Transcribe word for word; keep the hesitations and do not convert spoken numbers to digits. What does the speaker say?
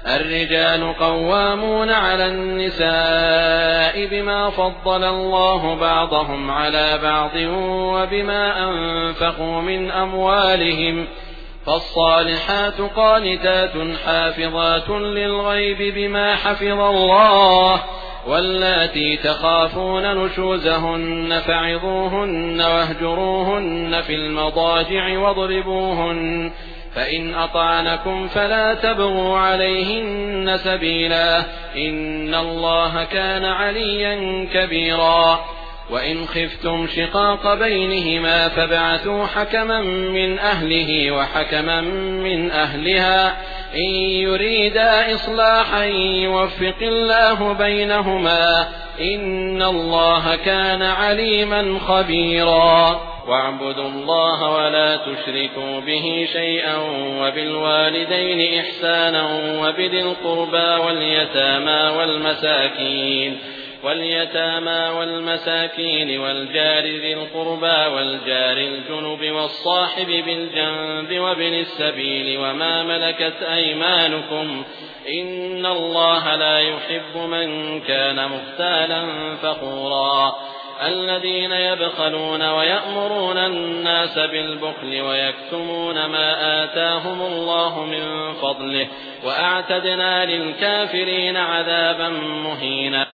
الرجال قوامون على النساء بما فضل الله بعضهم على بعض وبما أنفقوا من أموالهم، فالصالحات قانتات حافظات للغيب بما حفظ الله، واللاتي تخافون نشوزهن فعظوهن واهجروهن في المضاجع واضربوهن، فإن أطعنكم فلا تبغوا عليهن سبيلا، إن الله كان عليا كبيرا. وإن خفتم شقاق بينهما فابعثوا حكما من أهله وحكما من أهلها إن يريدا إصلاحا يوفق الله بينهما، إن الله كان عليما خبيرا. واعبدوا الله ولا تشركوا به شيئا، وبالوالدين إحسانا، وبذي القربى واليتامى والمساكين واليتامى والمساكين والجار ذي القربى والجار الجنب والصاحب بالجنب وابن السبيل وما ملكت أيمانكم، إن الله لا يحب من كان مختالا فخورا. الذين يبخلون ويأمرون الناس بالبخل ويكتمون ما آتاهم الله من فضله، وأعتدنا للكافرين عذابا مهينا.